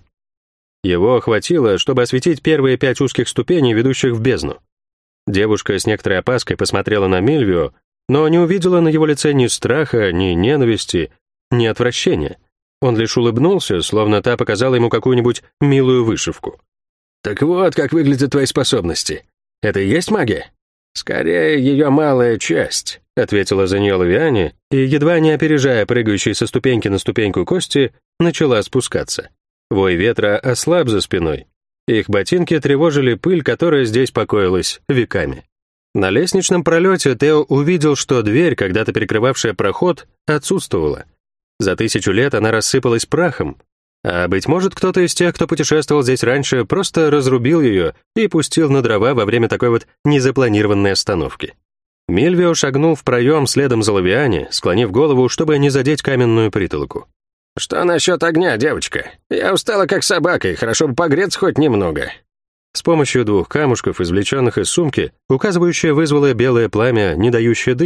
Его охватило, чтобы осветить первые пять узких ступеней, ведущих в бездну. Девушка с некоторой опаской посмотрела на Мильвио, но не увидела на его лице ни страха, ни ненависти, ни отвращения. Он лишь улыбнулся, словно та показала ему какую-нибудь милую вышивку. «Так вот, как выглядят твои способности. Это и есть магия?» «Скорее, ее малая часть», — ответила за нее Лавиане, и, едва не опережая прыгающей со ступеньки на ступеньку кости, начала спускаться. Вой ветра ослаб за спиной. Их ботинки тревожили пыль, которая здесь покоилась веками. На лестничном пролете Тео увидел, что дверь, когда-то перекрывавшая проход, отсутствовала. За тысячу лет она рассыпалась прахом, а, быть может, кто-то из тех, кто путешествовал здесь раньше, просто разрубил ее и пустил на дрова во время такой вот незапланированной остановки. Мильвио шагнул в проем следом за Лавиане, склонив голову, чтобы не задеть каменную притолоку. «Что насчет огня, девочка? Я устала как собака, и хорошо бы погреться хоть немного». С помощью двух камушков, извлеченных из сумки, указывающая вызвала белое пламя, не дающее дыма,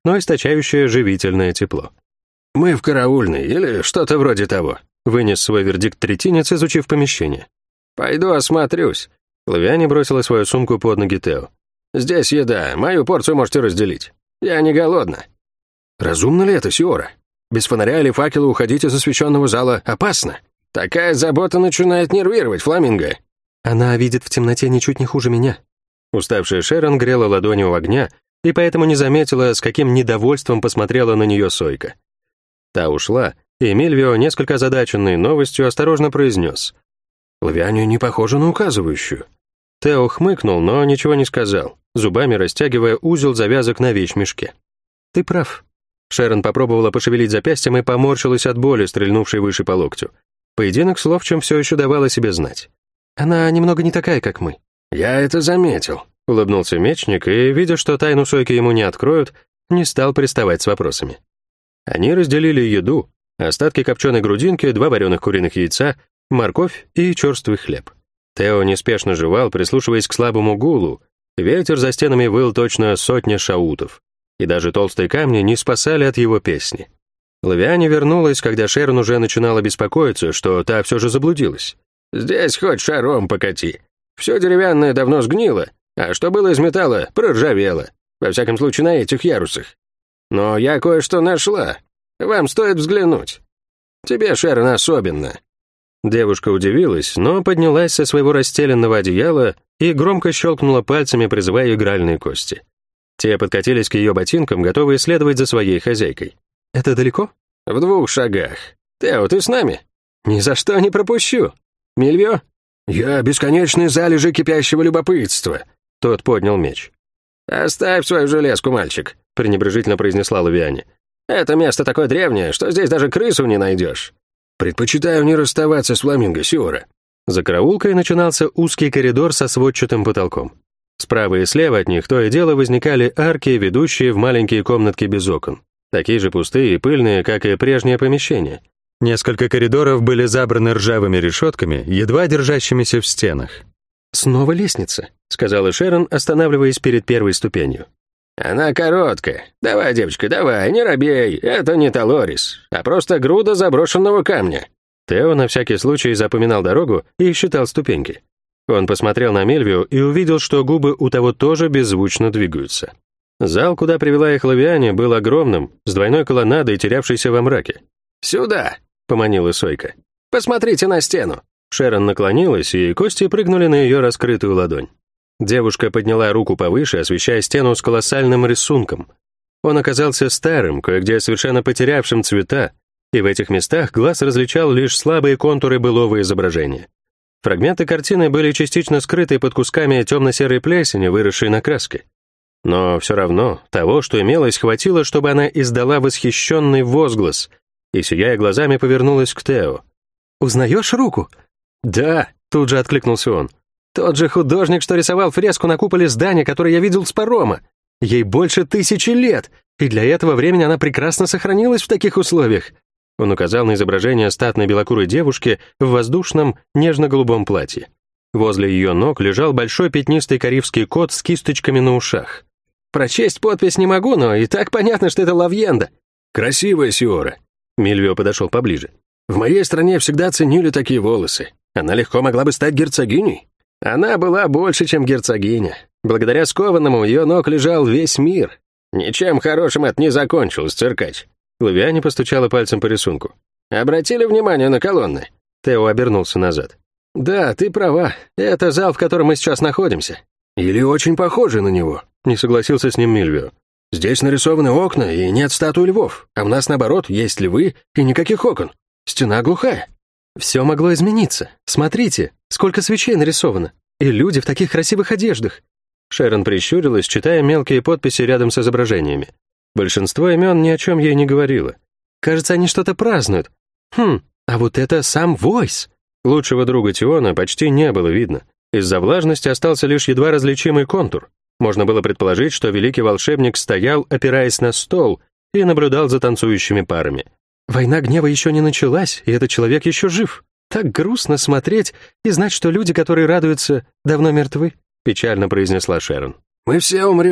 но источающее живительное тепло. «Мы в караульной или что-то вроде того», — вынес свой вердикт третинец, изучив помещение. «Пойду осмотрюсь». Лавиане бросила свою сумку под ноги Тео. «Здесь еда, мою порцию можете разделить. Я не голодна». «Разумно ли это, Сиора? Без фонаря или факела уходить из освещенного зала опасно. Такая забота начинает нервировать Фламинго». «Она видит в темноте ничуть не хуже меня». Уставшая Шерон грела ладонью у огня и поэтому не заметила, с каким недовольством посмотрела на нее Сойка. Та ушла, и Мильвио, несколько озадаченный новостью, осторожно произнес. «Лавиане не похожа на указывающую». Тео хмыкнул, но ничего не сказал, зубами растягивая узел завязок на вещмешке. «Ты прав». Шерон попробовала пошевелить запястьем и поморщилась от боли, стрельнувшей выше по локтю. Поединок с ловчим все еще давал о себе знать. «Она немного не такая, как мы». «Я это заметил», — улыбнулся мечник, и, видя, что тайну Сойки ему не откроют, не стал приставать с вопросами. Они разделили еду, остатки копченой грудинки, два вареных куриных яйца, морковь и черствый хлеб. Тео неспешно жевал, прислушиваясь к слабому гулу. Ветер за стенами выл точно сотня шаутов, и даже толстые камни не спасали от его песни. Лавиане вернулась, когда Шерон уже начинала беспокоиться, что та все же заблудилась. «Здесь хоть шаром покати. Все деревянное давно сгнило, а что было из металла, проржавело. Во всяком случае, на этих ярусах. Но я кое-что нашла. Вам стоит взглянуть. Тебе, Шерон, особенно». Девушка удивилась, но поднялась со своего расстеленного одеяла и громко щелкнула пальцами, призывая игральные кости. Те подкатились к ее ботинкам, готовые следовать за своей хозяйкой. «Это далеко?» «В двух шагах. Тео, ты с нами?» «Ни за что не пропущу. Мильвио?» «Я бесконечные залежи кипящего любопытства», — тот поднял меч. «Оставь свою железку, мальчик», — пренебрежительно произнесла Лавиане. «Это место такое древнее, что здесь даже крысу не найдешь». «Предпочитаю не расставаться с Фламинго, Сиора». За караулкой начинался узкий коридор со сводчатым потолком. Справа и слева от них то и дело возникали арки, ведущие в маленькие комнатки без окон, такие же пустые и пыльные, как и прежнее помещение. Несколько коридоров были забраны ржавыми решетками, едва держащимися в стенах. «Снова лестница», — сказала Шерон, останавливаясь перед первой ступенью. «Она короткая. Давай, девочка, давай, не робей. Это не Талорис, а просто груда заброшенного камня». Тео на всякий случай запоминал дорогу и считал ступеньки. Он посмотрел на Мильвию и увидел, что губы у того тоже беззвучно двигаются. Зал, куда привела их Лавиане, был огромным, с двойной колоннадой, терявшейся во мраке. «Сюда!» — поманила Сойка. «Посмотрите на стену!» Шерон наклонилась, и кости прыгнули на ее раскрытую ладонь. Девушка подняла руку повыше, освещая стену с колоссальным рисунком. Он оказался старым, кое-где совершенно потерявшим цвета, и в этих местах глаз различал лишь слабые контуры былого изображения. Фрагменты картины были частично скрыты под кусками темно-серой плесени, выросшей на краске. Но все равно того, что имелось, хватило, чтобы она издала восхищенный возглас и, сияя глазами, повернулась к Тео. «Узнаешь руку?» «Да», — тут же откликнулся он. «Тот же художник, что рисовал фреску на куполе здания, который я видел с парома. Ей больше тысячи лет, и для этого времени она прекрасно сохранилась в таких условиях». Он указал на изображение статной белокурой девушки в воздушном нежно-голубом платье. Возле ее ног лежал большой пятнистый карибский кот с кисточками на ушах. «Прочесть подпись не могу, но и так понятно, что это Лавьенда». «Красивая Сиора». Мильвио подошел поближе. «В моей стране всегда ценили такие волосы. Она легко могла бы стать герцогиней». Она была больше, чем герцогиня. Благодаря скованному у ее ног лежал весь мир. Ничем хорошим это не закончилось, циркач. Лавиане постучала пальцем по рисунку. «Обратили внимание на колонны?» Тео обернулся назад. «Да, ты права. Это зал, в котором мы сейчас находимся». «Или очень похоже на него», — не согласился с ним Мильвио. «Здесь нарисованы окна, и нет статуи львов, а у нас, наоборот, есть львы и никаких окон. Стена глухая». «Все могло измениться. Смотрите, сколько свечей нарисовано. И люди в таких красивых одеждах». Шерон прищурилась, читая мелкие подписи рядом с изображениями. Большинство имен ни о чем ей не говорило. Кажется, они что-то празднуют. Хм, а вот это сам Войс. Лучшего друга Тиона почти не было видно. Из-за влажности остался лишь едва различимый контур. Можно было предположить, что великий волшебник стоял, опираясь на стол, и наблюдал за танцующими парами. Война гнева еще не началась, и этот человек еще жив. Так грустно смотреть и знать, что люди, которые радуются, давно мертвы, печально произнесла Шерон. «Мы все умрем.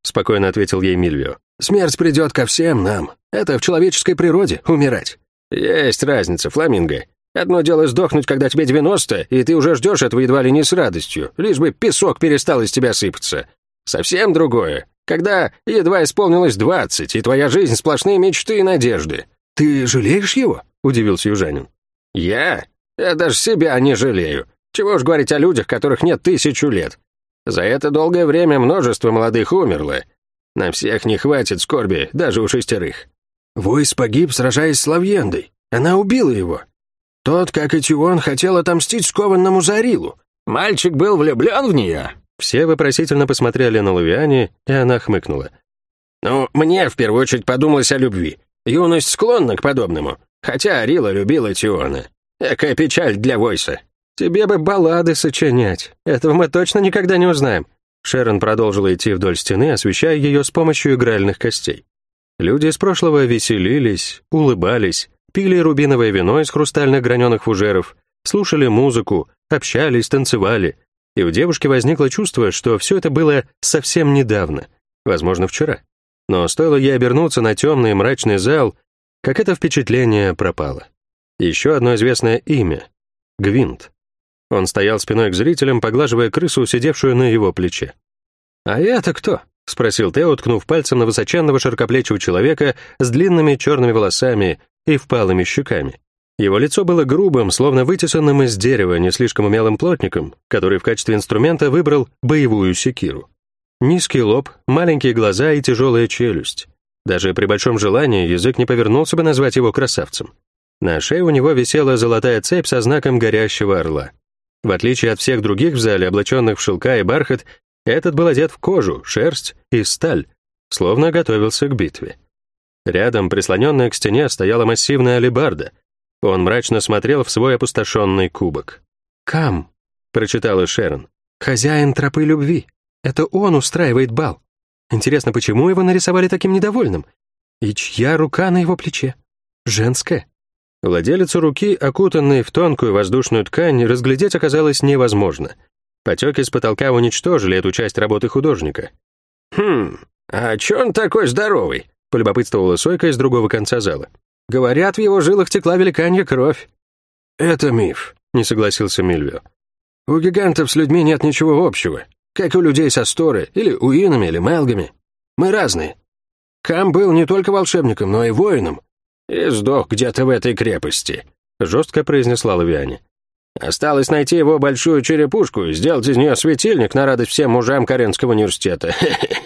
спокойно ответил ей Мильвио. «Смерть придет ко всем нам. Это в человеческой природе — умирать». «Есть разница, Фламинго. Одно дело сдохнуть, когда тебе девяносто, и ты уже ждешь этого едва ли не с радостью, лишь бы песок перестал из тебя сыпаться. Совсем другое, когда едва исполнилось двадцать, и твоя жизнь — сплошные мечты и надежды». «Ты жалеешь его?» — удивился южанин. «Я? Я даже себя не жалею. Чего уж говорить о людях, которых нет тысячу лет. За это долгое время множество молодых умерло. На всех не хватит скорби, даже у шестерых». «Войс погиб, сражаясь с Лавьендой. Она убила его. Тот, как и Тион, хотел отомстить скованному Зарилу. Мальчик был влюблен в нее». Все вопросительно посмотрели на Лавиане, и она хмыкнула. «Ну, мне в первую очередь подумалось о любви. Юность склонна к подобному, хотя Арила любила Тиона. Экая печаль для Войса». «Тебе бы баллады сочинять. Этого мы точно никогда не узнаем». Шерон продолжила идти вдоль стены, освещая ее с помощью игральных костей. Люди из прошлого веселились, улыбались, пили рубиновое вино из хрустальных граненых фужеров, слушали музыку, общались, танцевали. И у девушки возникло чувство, что все это было совсем недавно, возможно, вчера. Но стоило ей обернуться на темный и мрачный зал, как это впечатление пропало. Еще одно известное имя — Гвинт. Он стоял спиной к зрителям, поглаживая крысу, сидевшую на его плече. «А это кто?» — спросил Тео, ткнув пальцем на высоченного широкоплечего человека с длинными черными волосами и впалыми щеками. Его лицо было грубым, словно вытесанным из дерева, не слишком умелым плотником, который в качестве инструмента выбрал боевую секиру. Низкий лоб, маленькие глаза и тяжелая челюсть. Даже при большом желании язык не повернулся бы назвать его красавцем. На шее у него висела золотая цепь со знаком горящего орла. В отличие от всех других в зале, облаченных в шелка и бархат, этот был одет в кожу, шерсть и сталь, словно готовился к битве. Рядом, прислоненная к стене, стояла массивная алебарда. Он мрачно смотрел в свой опустошенный кубок. «Кам», — прочитала Шерон, — «хозяин тропы любви. Это он устраивает бал. Интересно, почему его нарисовали таким недовольным? И чья рука на его плече? Женская?» Владелицу руки, окутанной в тонкую воздушную ткань, разглядеть оказалось невозможно. Потеки с потолка уничтожили эту часть работы художника. «Хм, а чё он такой здоровый?» — полюбопытствовала Сойка из другого конца зала. «Говорят, в его жилах текла великанья кровь». «Это миф», — не согласился Мильвио. «У гигантов с людьми нет ничего общего, как и у людей со Сторы, или уинами, или мелгами. Мы разные. Кам был не только волшебником, но и воином. И сдох где-то в этой крепости», — жестко произнесла Лавиане. «Осталось найти его большую черепушку и сделать из нее светильник на радость всем мужам Каренского университета.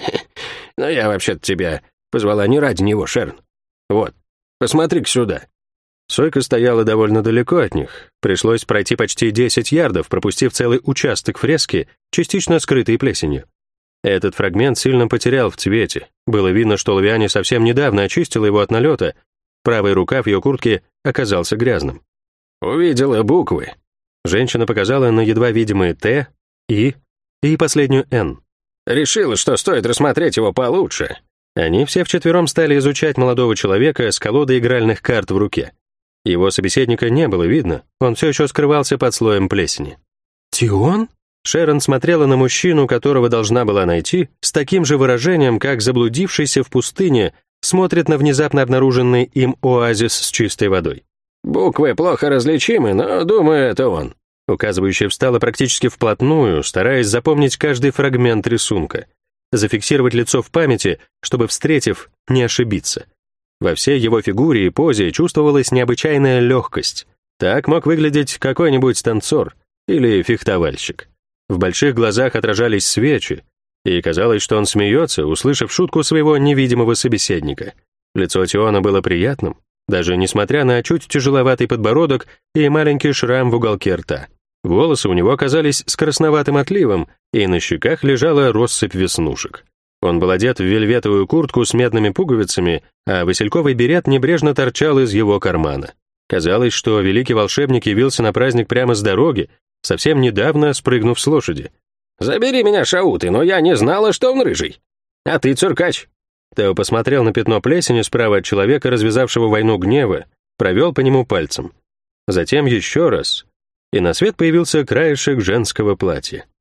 Но я вообще-то тебя позвала не ради него, Шерон. Вот, посмотри-ка сюда». Сойка стояла довольно далеко от них. Пришлось пройти почти десять ярдов, пропустив целый участок фрески, частично скрытой плесенью. Этот фрагмент сильно потерял в цвете. Было видно, что Лавиане совсем недавно очистила его от налета. Правый рукав ее куртки оказался грязным. «Увидела буквы». Женщина показала на едва видимые «Т», «И» и последнюю «Н». «Решила, что стоит рассмотреть его получше». Они все вчетвером стали изучать молодого человека с колодой игральных карт в руке. Его собеседника не было видно, он все еще скрывался под слоем плесени. «Тион?» Шерон смотрела на мужчину, которого должна была найти, с таким же выражением, как заблудившийся в пустыне смотрит на внезапно обнаруженный им оазис с чистой водой. «Буквы плохо различимы, но, думаю, это он». Указывающая встала практически вплотную, стараясь запомнить каждый фрагмент рисунка, зафиксировать лицо в памяти, чтобы, встретив, не ошибиться. Во всей его фигуре и позе чувствовалась необычайная легкость. Так мог выглядеть какой-нибудь танцор или фехтовальщик. В больших глазах отражались свечи, и казалось, что он смеется, услышав шутку своего невидимого собеседника. Лицо Тиона было приятным, даже несмотря на чуть тяжеловатый подбородок и маленький шрам в уголке рта. Волосы у него оказались с красноватым отливом, и на щеках лежала россыпь веснушек. Он был одет в вельветовую куртку с медными пуговицами, а васильковый берет небрежно торчал из его кармана. Казалось, что великий волшебник явился на праздник прямо с дороги, совсем недавно спрыгнув с лошади. «Забери меня, Шауты, но я не знала, что он рыжий. А ты циркач». Тео посмотрел на пятно плесени справа от человека, развязавшего войну гнева, провел по нему пальцем. Затем еще раз, и на свет появился краешек женского платья.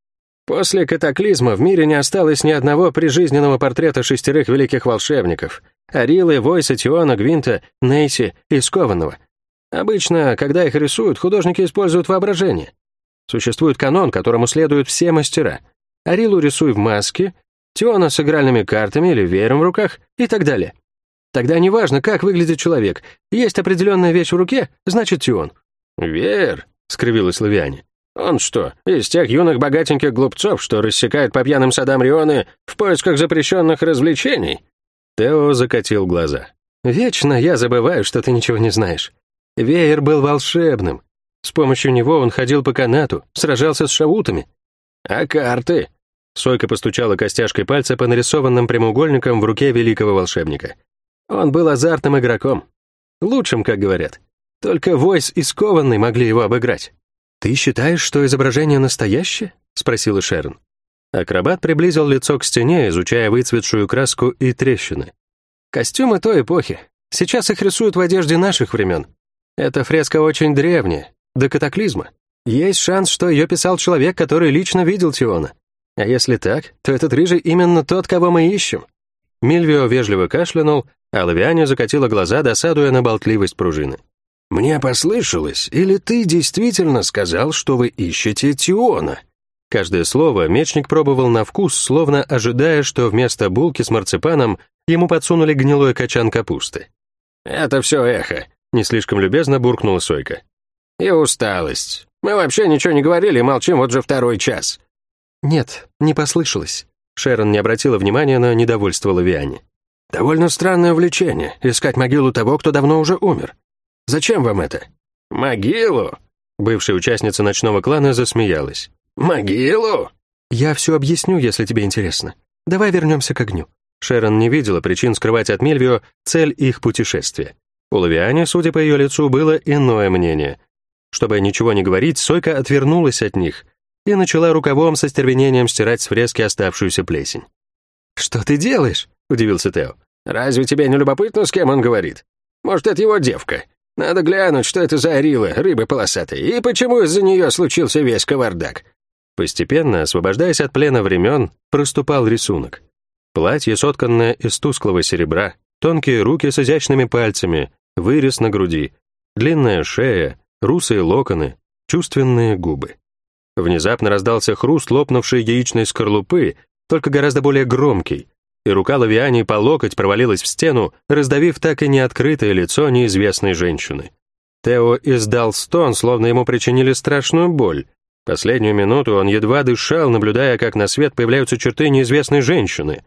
После катаклизма в мире не осталось ни одного прижизненного портрета шестерых великих волшебников — Арилы, Войса, Тиона, Гвинта, Нейси и Скованного. Обычно, когда их рисуют, художники используют воображение. Существует канон, которому следуют все мастера. Арилу рисуй в маске, Тиона с игральными картами или веером в руках и так далее. Тогда неважно, как выглядит человек. Есть определенная вещь в руке, значит Тион. «Веер?» — скривилась Лавиане. «Он что, из тех юных богатеньких глупцов, что рассекают по пьяным садам Рионы в поисках запрещенных развлечений?» Тео закатил глаза. «Вечно я забываю, что ты ничего не знаешь. Веер был волшебным. С помощью него он ходил по канату, сражался с шаутами». «А карты?» Сойка постучала костяшкой пальца по нарисованным прямоугольникам в руке великого волшебника. Он был азартным игроком. Лучшим, как говорят. Только Войс и Скованный могли его обыграть. «Ты считаешь, что изображение настоящее?» — спросила Шерон. Акробат приблизил лицо к стене, изучая выцветшую краску и трещины. «Костюмы той эпохи. Сейчас их рисуют в одежде наших времен. Эта фреска очень древняя, до катаклизма. Есть шанс, что ее писал человек, который лично видел Тиона. А если так, то этот рыжий именно тот, кого мы ищем». Мильвио вежливо кашлянул, а Лавиане закатила глаза, досадуя на болтливость пружины. «Мне послышалось, или ты действительно сказал, что вы ищете Тиона?» Каждое слово мечник пробовал на вкус, словно ожидая, что вместо булки с марципаном ему подсунули гнилой качан капусты. «Это все эхо», — не слишком любезно буркнула Сойка. «И усталость. Мы вообще ничего не говорили, молчим вот же второй час». «Нет, не послышалось». Шерон не обратила внимания на недовольство Лавиане. «Довольно странное увлечение — искать могилу того, кто давно уже умер. Зачем вам это?» «Могилу?» Бывшая участница ночного клана засмеялась. «Могилу?» «Я все объясню, если тебе интересно. Давай вернемся к огню». Шерон не видела причин скрывать от Мильвио цель их путешествия. У Лавиане, судя по ее лицу, было иное мнение. Чтобы ничего не говорить, Сойка отвернулась от них и начала рукавом со стервенением стирать с фрески оставшуюся плесень. «Что ты делаешь?» — удивился Тео. «Разве тебе не любопытно, с кем он говорит? Может, это его девка? Надо глянуть, что это за Арила, рыбы полосатые, и почему из-за нее случился весь кавардак». Постепенно, освобождаясь от плена времен, проступал рисунок. Платье, сотканное из тусклого серебра, тонкие руки с изящными пальцами, вырез на груди, длинная шея, русые локоны, чувственные губы. Внезапно раздался хруст лопнувшей яичной скорлупы, только гораздо более громкий, и рука Лавиани по локоть провалилась в стену, раздавив так и неоткрытое лицо неизвестной женщины. Тео издал стон, словно ему причинили страшную боль. Последнюю минуту он едва дышал, наблюдая, как на свет появляются черты неизвестной женщины.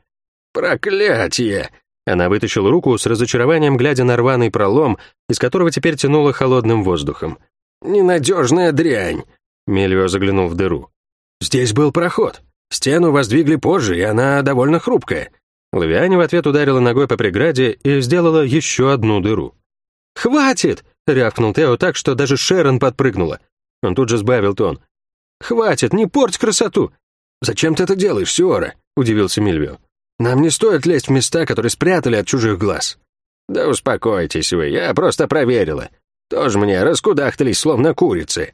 «Проклятие!» Она вытащила руку с разочарованием, глядя на рваный пролом, из которого теперь тянуло холодным воздухом. «Ненадежная дрянь!» Мильвио заглянул в дыру. «Здесь был проход. Стену воздвигли позже, и она довольно хрупкая». Лавиане в ответ ударила ногой по преграде и сделала еще одну дыру. «Хватит!» — рявкнул Тео так, что даже Шерон подпрыгнула. Он тут же сбавил тон. «Хватит, не порть красоту!» «Зачем ты это делаешь, Сиора?» — удивился Мильвио. «Нам не стоит лезть в места, которые спрятали от чужих глаз». «Да успокойтесь вы, я просто проверила. Тоже мне раскудахтались, словно курицы».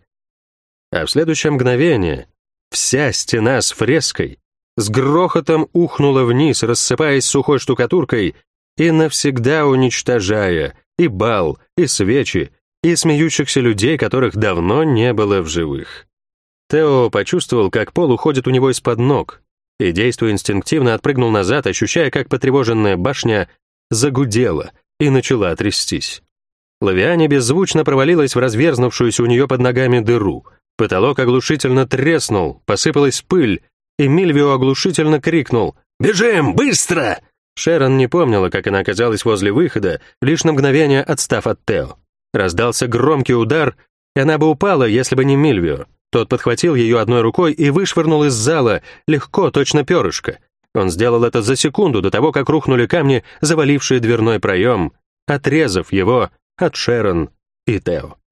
А в следующее мгновение вся стена с фреской с грохотом ухнула вниз, рассыпаясь сухой штукатуркой и навсегда уничтожая и бал, и свечи, и смеющихся людей, которых давно не было в живых. Тео почувствовал, как пол уходит у него из-под ног, и, действуя инстинктивно, отпрыгнул назад, ощущая, как потревоженная башня загудела и начала трястись. Лавиане беззвучно провалилась в разверзнувшуюся у нее под ногами дыру. Потолок оглушительно треснул, посыпалась пыль, и Мильвио оглушительно крикнул «Бежим, быстро!». Шерон не помнила, как она оказалась возле выхода, лишь на мгновение отстав от Тео. Раздался громкий удар, и она бы упала, если бы не Мильвио. Тот подхватил ее одной рукой и вышвырнул из зала, легко, точно перышко. Он сделал это за секунду до того, как рухнули камни, завалившие дверной проем, отрезав его от Шерон и Тео.